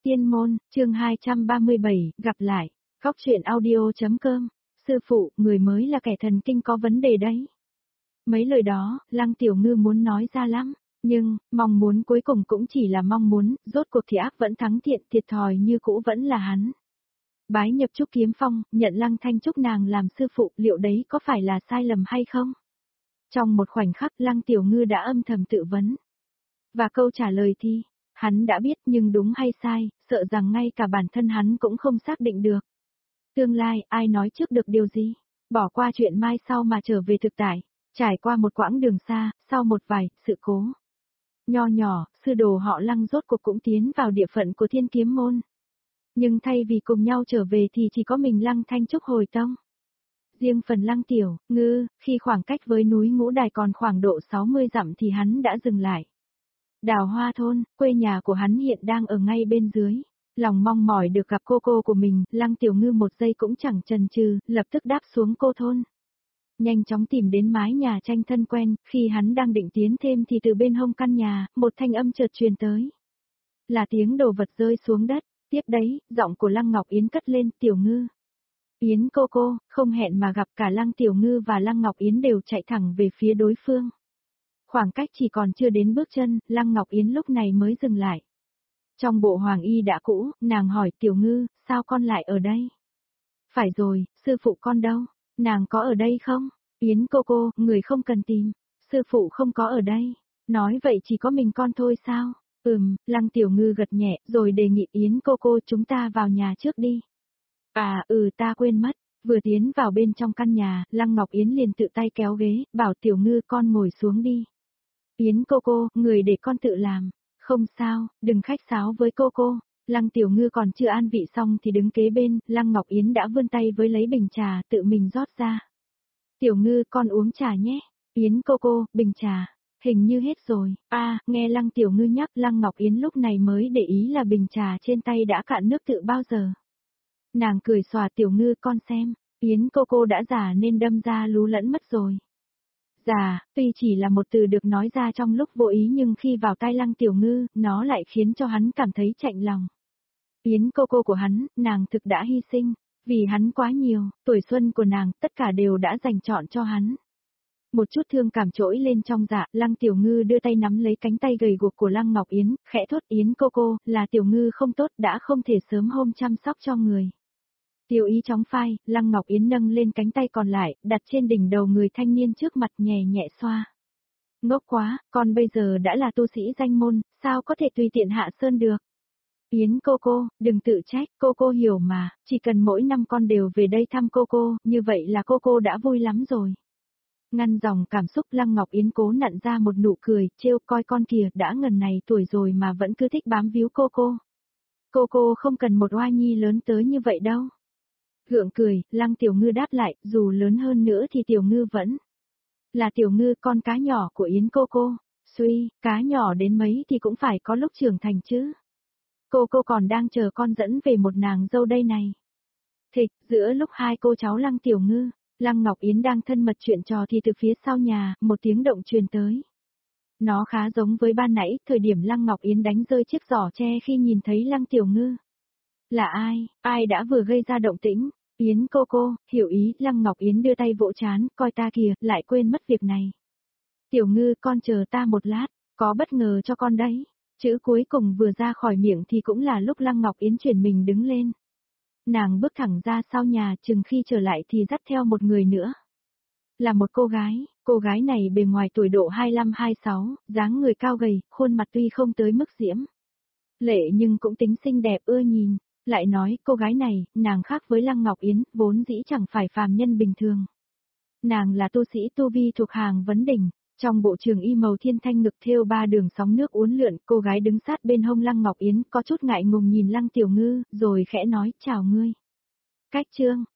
Tiên môn, chương 237, gặp lại. Góc truyện audio.com. Sư phụ, người mới là kẻ thần kinh có vấn đề đấy. Mấy lời đó, Lăng Tiểu Ngư muốn nói ra lắm, nhưng, mong muốn cuối cùng cũng chỉ là mong muốn, rốt cuộc thì ác vẫn thắng thiện, thiệt thòi như cũ vẫn là hắn. Bái nhập Trúc Kiếm Phong, nhận Lăng Thanh Trúc nàng làm sư phụ, liệu đấy có phải là sai lầm hay không? Trong một khoảnh khắc Lăng Tiểu Ngư đã âm thầm tự vấn. Và câu trả lời thì, hắn đã biết nhưng đúng hay sai, sợ rằng ngay cả bản thân hắn cũng không xác định được. Tương lai, ai nói trước được điều gì? Bỏ qua chuyện mai sau mà trở về thực tại, trải qua một quãng đường xa, sau một vài sự cố. Nho nhỏ, sư đồ họ Lăng rốt cuộc cũng tiến vào địa phận của Thiên Kiếm môn. Nhưng thay vì cùng nhau trở về thì chỉ có mình Lăng Thanh Trúc hồi tông. Riêng phần Lăng Tiểu Ngư, khi khoảng cách với núi Ngũ Đài còn khoảng độ 60 dặm thì hắn đã dừng lại. Đào Hoa thôn, quê nhà của hắn hiện đang ở ngay bên dưới. Lòng mong mỏi được gặp cô của mình, Lăng Tiểu Ngư một giây cũng chẳng chần chừ, lập tức đáp xuống cô thôn. Nhanh chóng tìm đến mái nhà tranh thân quen, khi hắn đang định tiến thêm thì từ bên hông căn nhà, một thanh âm chợt truyền tới. Là tiếng đồ vật rơi xuống đất, tiếp đấy, giọng của Lăng Ngọc Yến cất lên, Tiểu Ngư. Yến cô, không hẹn mà gặp cả Lăng Tiểu Ngư và Lăng Ngọc Yến đều chạy thẳng về phía đối phương. Khoảng cách chỉ còn chưa đến bước chân, Lăng Ngọc Yến lúc này mới dừng lại. Trong bộ hoàng y đã cũ, nàng hỏi Tiểu Ngư, sao con lại ở đây? Phải rồi, sư phụ con đâu? Nàng có ở đây không? Yến cô, người không cần tìm. Sư phụ không có ở đây. Nói vậy chỉ có mình con thôi sao? Lăng Tiểu Ngư gật nhẹ, rồi đề nghị Yến cô chúng ta vào nhà trước đi. Ta quên mất. Vừa tiến vào bên trong căn nhà, Lăng Ngọc Yến liền tự tay kéo ghế, bảo Tiểu Ngư con ngồi xuống đi. Yến cô, người để con tự làm. Không sao, đừng khách sáo với cô. Lăng Tiểu Ngư còn chưa an vị xong thì đứng kế bên, Lăng Ngọc Yến đã vươn tay với lấy bình trà, tự mình rót ra. Tiểu Ngư con uống trà nhé. Yến cô, bình trà. Hình như hết rồi. Nghe Lăng Tiểu Ngư nhắc, Lăng Ngọc Yến lúc này mới để ý là bình trà trên tay đã cạn nước từ bao giờ. Nàng cười xòa, Tiểu Ngư con xem, Yến cô đã già nên đâm ra lú lẫn mất rồi. Già, tuy chỉ là một từ được nói ra trong lúc vô ý nhưng khi vào tai Lăng Tiểu Ngư, nó lại khiến cho hắn cảm thấy chạnh lòng. Yến cô của hắn, nàng thực đã hy sinh, vì hắn quá nhiều, tuổi xuân của nàng, tất cả đều đã dành chọn cho hắn. Một chút thương cảm trỗi lên trong dạ, Lăng Tiểu Ngư đưa tay nắm lấy cánh tay gầy guộc của Lăng Ngọc Yến, khẽ thốt Yến cô, là Tiểu Ngư không tốt, đã không thể sớm hôm chăm sóc cho người. Tiêu ý chóng phai, Lăng Ngọc Yến nâng lên cánh tay còn lại, đặt trên đỉnh đầu người thanh niên trước mặt nhẹ nhẹ xoa. Ngốc quá, con bây giờ đã là tu sĩ danh môn, sao có thể tùy tiện hạ sơn được. Yến cô, đừng tự trách, cô hiểu mà, chỉ cần mỗi năm con đều về đây thăm cô, như vậy là cô đã vui lắm rồi. Ngăn dòng cảm xúc, Lăng Ngọc Yến cố nặn ra một nụ cười, trêu coi con kìa, đã ngần này tuổi rồi mà vẫn cứ thích bám víu cô. Cô không cần một oa nhi lớn tới như vậy đâu. Gượng cười, Lăng Tiểu Ngư đáp lại, dù lớn hơn nữa thì Tiểu Ngư vẫn là Tiểu Ngư, con cá nhỏ của Yến cô. Suy, cá nhỏ đến mấy thì cũng phải có lúc trưởng thành chứ. Cô còn đang chờ con dẫn về một nàng dâu đây này. Thịch, giữa lúc hai cô cháu Lăng Tiểu Ngư, Lăng Ngọc Yến đang thân mật chuyện trò thì từ phía sau nhà, một tiếng động truyền tới. Nó khá giống với ban nãy, thời điểm Lăng Ngọc Yến đánh rơi chiếc giỏ tre khi nhìn thấy Lăng Tiểu Ngư. Là ai đã vừa gây ra động tĩnh? Yến cô, hiểu ý, Lăng Ngọc Yến đưa tay vỗ trán, coi ta kìa, lại quên mất việc này. Tiểu Ngư, con chờ ta một lát, có bất ngờ cho con đấy. Chữ cuối cùng vừa ra khỏi miệng thì cũng là lúc Lăng Ngọc Yến chuyển mình đứng lên. Nàng bước thẳng ra sau nhà, chừng khi trở lại thì dắt theo một người nữa. Là một cô gái này bề ngoài tuổi độ 25-26, dáng người cao gầy, khuôn mặt tuy không tới mức diễm lệ nhưng cũng tính xinh đẹp ưa nhìn. Lại nói, cô gái này, nàng khác với Lăng Ngọc Yến, vốn dĩ chẳng phải phàm nhân bình thường. Nàng là tu sĩ tu vi thuộc hàng vấn đỉnh, trong bộ trường y màu thiên thanh ngực thêu 3 đường sóng nước uốn lượn, cô gái đứng sát bên hông Lăng Ngọc Yến, có chút ngại ngùng nhìn Lăng Tiểu Ngư, rồi khẽ nói, chào ngươi. Cách chương,